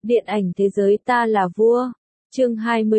Điện ảnh thế giới ta là vua. Chương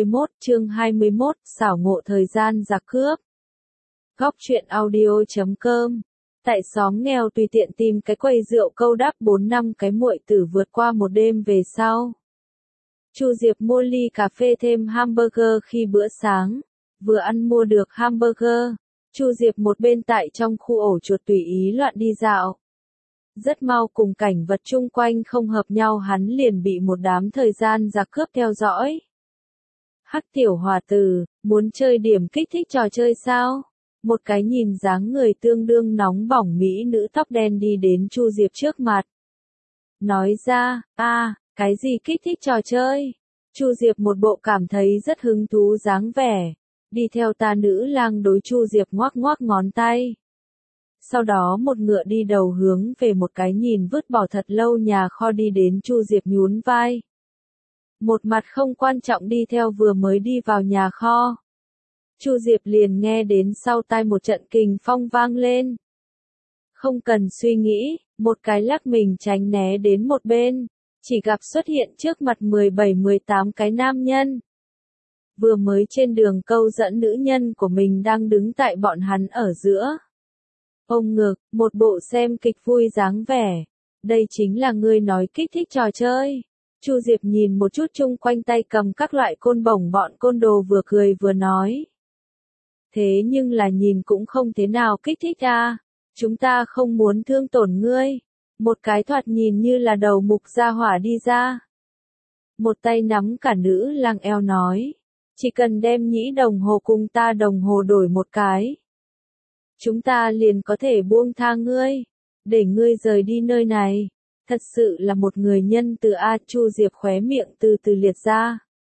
21, xảo ngộ thời gian giặc cướp. Góc truyện audio.com. Tại xóm nghèo tùy tiện tìm cái quầy rượu câu đáp 4 năm cái muội tử vượt qua một đêm về sau. Chu Diệp mua ly cà phê thêm hamburger khi bữa sáng. Vừa ăn mua được hamburger, Chu Diệp một bên tại trong khu ổ chuột tùy ý loạn đi dạo. Rất mau cùng cảnh vật chung quanh không hợp nhau, hắn liền bị một đám thời gian giặc cướp theo dõi. Hắc tiểu hòa tử, muốn chơi điểm kích thích trò chơi sao? Một cái nhìn dáng người tương đương nóng bỏng mỹ nữ tóc đen đi đến Chu Diệp trước mặt. Nói ra, cái gì kích thích trò chơi? Chu Diệp một bộ cảm thấy rất hứng thú dáng vẻ. Đi theo ta, nữ lang đối Chu Diệp ngoắc ngoắc ngón tay. Sau đó một ngựa đi đầu hướng về một cái nhìn vứt bỏ thật lâu nhà kho đi đến. Chu Diệp nhún vai. Một mặt không quan trọng đi theo, vừa mới đi vào nhà kho. Chu Diệp liền nghe đến sau tai một trận kình phong vang lên. Không cần suy nghĩ, một cái lắc mình tránh né đến một bên, chỉ gặp xuất hiện trước mặt 17-18 cái nam nhân. Vừa mới trên đường câu dẫn nữ nhân của mình đang đứng tại bọn hắn ở giữa. Ôm ngực, một bộ xem kịch vui dáng vẻ. Đây chính là ngươi nói kích thích trò chơi. Chu Diệp nhìn một chút chung quanh tay cầm các loại côn bổng bọn côn đồ, vừa cười vừa nói. Thế nhưng là nhìn cũng không thế nào kích thích à. Chúng ta không muốn thương tổn ngươi. Một cái thoạt nhìn như là đầu mục gia hỏa đi ra. Một tay nắm cả nữ lang eo nói. Chỉ cần đem nhĩ đồng hồ cùng ta đồng hồ đổi một cái. Chúng ta liền có thể buông tha ngươi. Để ngươi rời đi nơi này. Thật sự là một người nhân từ A. Chu Diệp khóe miệng từ từ liệt ra.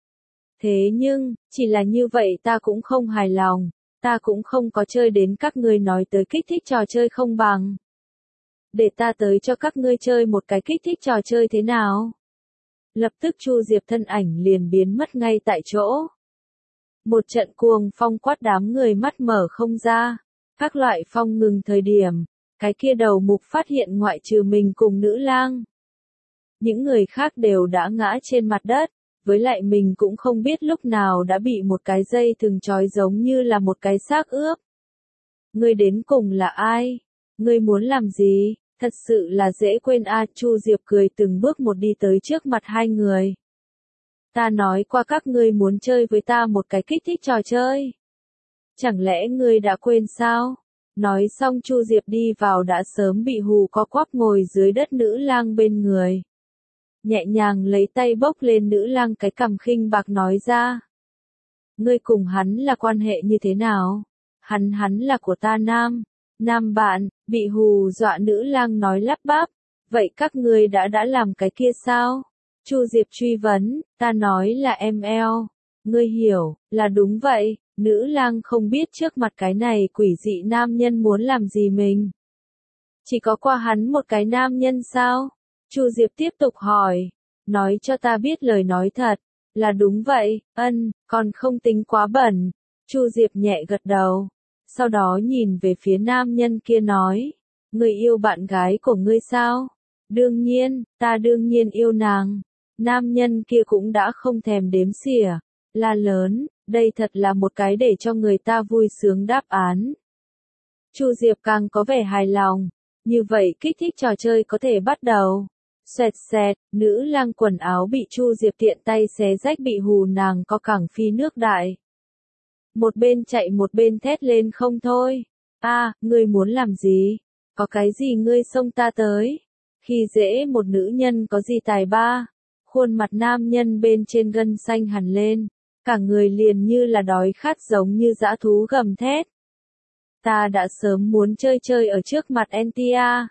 Thế nhưng, chỉ là như vậy ta cũng không hài lòng. Ta cũng không có chơi đến các ngươi nói tới kích thích trò chơi không bằng. Để ta tới cho các ngươi chơi một cái kích thích trò chơi thế nào? Lập tức Chu Diệp thân ảnh liền biến mất ngay tại chỗ. Một trận cuồng phong quát đám người mắt mở không ra. Các loại phong ngừng thời điểm, cái kia đầu mục phát hiện ngoại trừ mình cùng nữ lang. Những người khác đều đã ngã trên mặt đất, với lại mình cũng không biết lúc nào đã bị một cái dây thừng trói giống như là một cái xác ướp. Ngươi đến cùng là ai? Ngươi muốn làm gì? Thật sự là dễ quên a. Chu Diệp cười từng bước một đi tới trước mặt hai người. Ta nói qua các ngươi muốn chơi với ta một cái kích thích trò chơi. Chẳng lẽ ngươi đã quên sao? Nói xong Chu Diệp đi vào đã sớm bị hù co quắp ngồi dưới đất nữ lang bên người. Nhẹ nhàng lấy tay bốc lên nữ lang cái cằm khinh bạc nói ra. Ngươi cùng hắn là quan hệ như thế nào? Hắn là của ta nam bạn. Bị hù dọa nữ lang nói lắp bắp. Vậy các ngươi đã làm cái kia sao? Chu Diệp truy vấn. Ta nói là ML. Ngươi hiểu, là đúng vậy. Nữ lang không biết trước mặt cái này quỷ dị nam nhân muốn làm gì mình. Chỉ có qua hắn một cái nam nhân sao? Chu Diệp tiếp tục hỏi. Nói cho ta biết lời nói thật. Là đúng vậy, còn không tính quá bẩn. Chu Diệp nhẹ gật đầu. Sau đó nhìn về phía nam nhân kia nói. Người yêu bạn gái của ngươi sao? Đương nhiên, ta đương nhiên yêu nàng. Nam nhân kia cũng đã không thèm đếm xỉa. La lớn, đây thật là một cái để cho người ta vui sướng đáp án. Chu Diệp càng có vẻ hài lòng. Như vậy kích thích trò chơi có thể bắt đầu. Xoẹt xẹt, nữ lang quần áo bị Chu Diệp tiện tay xé rách, bị hù nàng có cẳng phi nước đại. Một bên chạy một bên thét lên không thôi. Ngươi muốn làm gì? Có cái gì ngươi xông ta tới? Khi dễ một nữ nhân có gì tài ba? Khuôn mặt nam nhân bên trên gân xanh hẳn lên. Cả người liền như là đói khát giống như dã thú gầm thét. Ta đã sớm muốn chơi ở trước mặt Entia.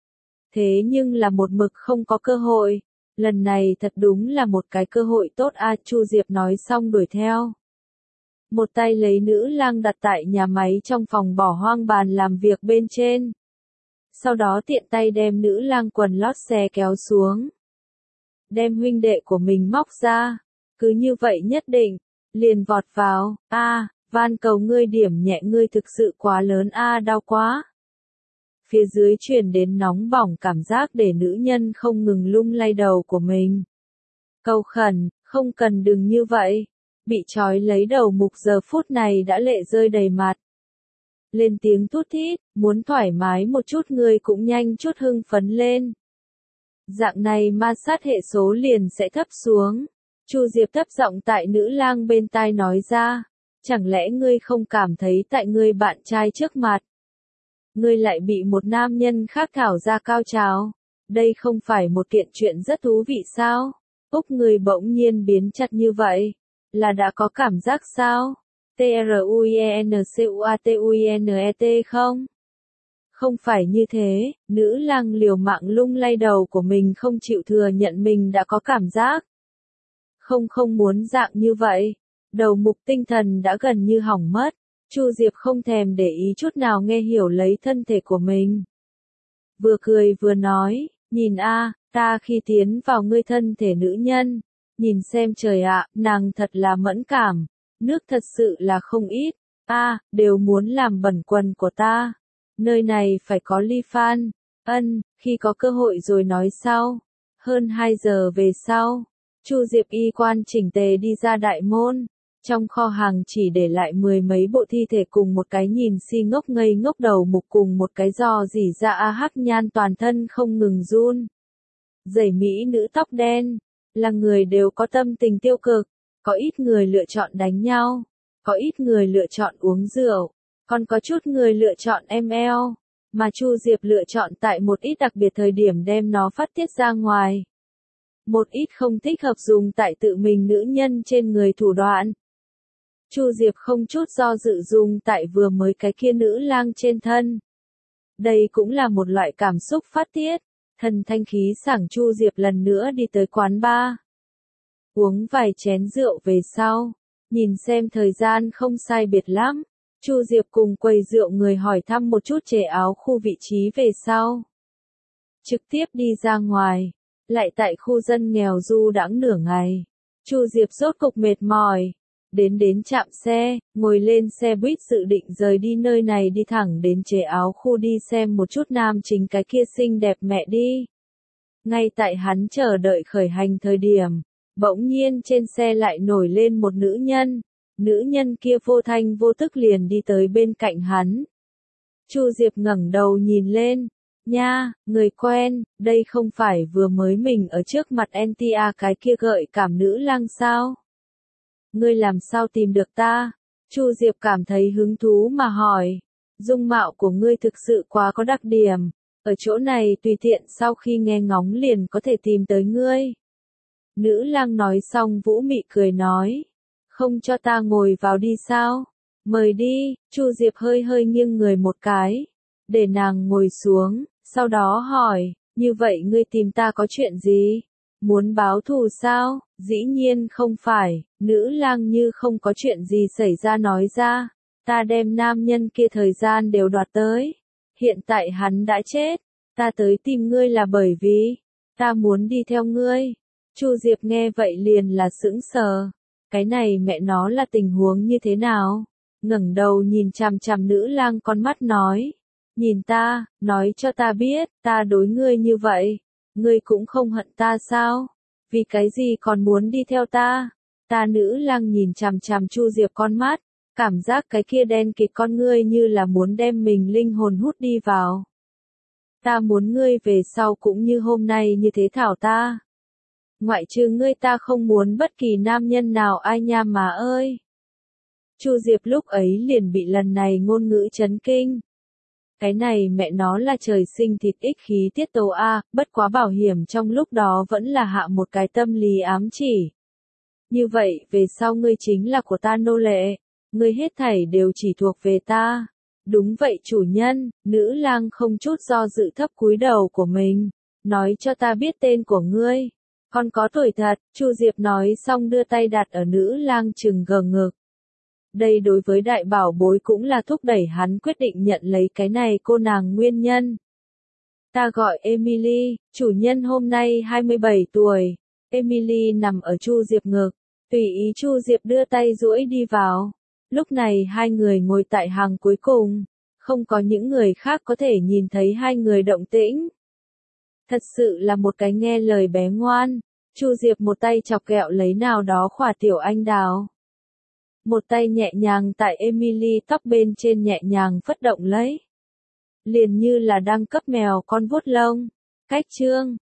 Thế nhưng là một mực không có cơ hội. Lần này thật đúng là một cái cơ hội tốt a. Chu Diệp nói xong đuổi theo. Một tay lấy nữ lang đặt tại nhà máy trong phòng bỏ hoang bàn làm việc bên trên. Sau đó tiện tay đem nữ lang quần lót xé kéo xuống. Đem huynh đệ của mình móc ra. Cứ như vậy nhất định. Liền vọt vào. Van cầu ngươi điểm nhẹ, ngươi thực sự quá lớn đau quá. Phía dưới truyền đến nóng bỏng cảm giác để nữ nhân không ngừng lung lay đầu của mình. Cầu khẩn, không cần đừng như vậy. Bị trói lấy đầu mục giờ phút này đã lệ rơi đầy mặt. Lên tiếng thút thít, muốn thoải mái một chút ngươi cũng nhanh chút hưng phấn lên. Dạng này ma sát hệ số liền sẽ thấp xuống. Chu Diệp thấp giọng tại nữ lang bên tai nói ra. Chẳng lẽ ngươi không cảm thấy tại ngươi bạn trai trước mặt, ngươi lại bị một nam nhân khác thảo ra cao trào? Đây không phải một kiện chuyện rất thú vị sao? Úc ngươi bỗng nhiên biến chặt như vậy. Là đã có cảm giác sao? Truyencuatuinet không? Không phải như thế, nữ lang liều mạng lung lay đầu của mình không chịu thừa nhận mình đã có cảm giác. Không muốn dạng như vậy. Đầu mục tinh thần đã gần như hỏng mất. Chu Diệp không thèm để ý chút nào nghe hiểu lấy thân thể của mình. Vừa cười vừa nói, nhìn a, ta khi tiến vào ngươi thân thể nữ nhân. Nhìn xem trời ạ, nàng thật là mẫn cảm. Nước thật sự là không ít. Đều muốn làm bẩn quần của ta. Nơi này phải có ly phan. Khi có cơ hội rồi nói sau. Hơn 2 giờ về sau, Chu Diệp y quan chỉnh tề đi ra đại môn. Trong kho hàng chỉ để lại 10 mấy bộ thi thể cùng một cái nhìn si ngốc ngây ngốc đầu mục cùng một cái giò dỉ ra hắc nhan toàn thân không ngừng run. Dãy mỹ nữ tóc đen, là người đều có tâm tình tiêu cực, có ít người lựa chọn đánh nhau, có ít người lựa chọn uống rượu, còn có chút người lựa chọn ML, mà Chu Diệp lựa chọn tại một ít đặc biệt thời điểm đem nó phát tiết ra ngoài. Một ít không thích hợp dùng tại tự mình nữ nhân trên người thủ đoạn. Chu Diệp không chút do dự dùng tại vừa mới cái kia nữ lang trên thân. Đây cũng là một loại cảm xúc phát tiết. Thần thanh khí sảng Chu Diệp lần nữa đi tới quán bar. Uống vài chén rượu về sau. Nhìn xem thời gian không sai biệt lắm. Chu Diệp cùng quầy rượu người hỏi thăm một chút chè áo khu vị trí về sau. Trực tiếp đi ra ngoài. Lại tại khu dân nghèo du đãng nửa ngày. Chu Diệp rốt cục mệt mỏi. Đến trạm xe, ngồi lên xe buýt dự định rời đi nơi này đi thẳng đến chè áo khu đi xem một chút nam chính cái kia xinh đẹp mẹ đi. Ngay tại hắn chờ đợi khởi hành thời điểm, bỗng nhiên trên xe lại nổi lên một nữ nhân. Nữ nhân kia vô thanh vô tức liền đi tới bên cạnh hắn. Chu Diệp ngẩng đầu nhìn lên. Nha, người quen, đây không phải vừa mới mình ở trước mặt NTA cái kia gợi cảm nữ lang sao? Ngươi làm sao tìm được ta? Chu Diệp cảm thấy hứng thú mà hỏi. Dung mạo của ngươi thực sự quá có đặc điểm. Ở chỗ này tùy tiện sau khi nghe ngóng liền có thể tìm tới ngươi. Nữ lang nói xong vũ mị cười nói. Không cho ta ngồi vào đi sao? Mời đi, Chu Diệp hơi hơi nghiêng người một cái. Để nàng ngồi xuống, sau đó hỏi, như vậy ngươi tìm ta có chuyện gì? Muốn báo thù sao? Dĩ nhiên không phải, nữ lang như không có chuyện gì xảy ra nói ra. Ta đem nam nhân kia thời gian đều đoạt tới. Hiện tại hắn đã chết. Ta tới tìm ngươi là bởi vì ta muốn đi theo ngươi. Chu Diệp nghe vậy liền là sững sờ. Cái này mẹ nó là tình huống như thế nào? Ngẩng đầu nhìn chằm chằm nữ lang con mắt nói. Nhìn ta, nói cho ta biết, ta đối ngươi như vậy. Ngươi cũng không hận ta sao? Vì cái gì còn muốn đi theo ta? Ta nữ lang nhìn chằm chằm Chu Diệp con mắt, cảm giác cái kia đen kịt con ngươi như là muốn đem mình linh hồn hút đi vào. Ta muốn ngươi về sau cũng như hôm nay như thế thảo ta. Ngoại trừ ngươi ta không muốn bất kỳ nam nhân nào ai nha mà ơi. Chu Diệp lúc ấy liền bị lần này ngôn ngữ chấn kinh. Cái này mẹ nó là trời sinh thịt ích khí tiết tấu a, bất quá bảo hiểm trong lúc đó vẫn là hạ một cái tâm lý ám chỉ. Như vậy, về sau ngươi chính là của ta nô lệ, ngươi hết thảy đều chỉ thuộc về ta. Đúng vậy chủ nhân, nữ lang không chút do dự thấp cúi đầu của mình, nói cho ta biết tên của ngươi. Con có tuổi thật, Chu Diệp nói xong đưa tay đặt ở nữ lang chừng gờ ngực. Đây đối với đại bảo bối cũng là thúc đẩy hắn quyết định nhận lấy cái này cô nàng nguyên nhân. Ta gọi Emily, chủ nhân hôm nay 27 tuổi. Emily nằm ở Chu Diệp ngực, tùy ý Chu Diệp đưa tay duỗi đi vào. Lúc này hai người ngồi tại hàng cuối cùng, không có những người khác có thể nhìn thấy hai người động tĩnh. Thật sự là một cái nghe lời bé ngoan. Chu Diệp một tay chọc ghẹo lấy nào đó khỏa tiểu anh đào. Một tay nhẹ nhàng tại Emily tóc bên trên nhẹ nhàng phất động lấy. Liền như là đang cấp mèo con vuốt lông. Cách chương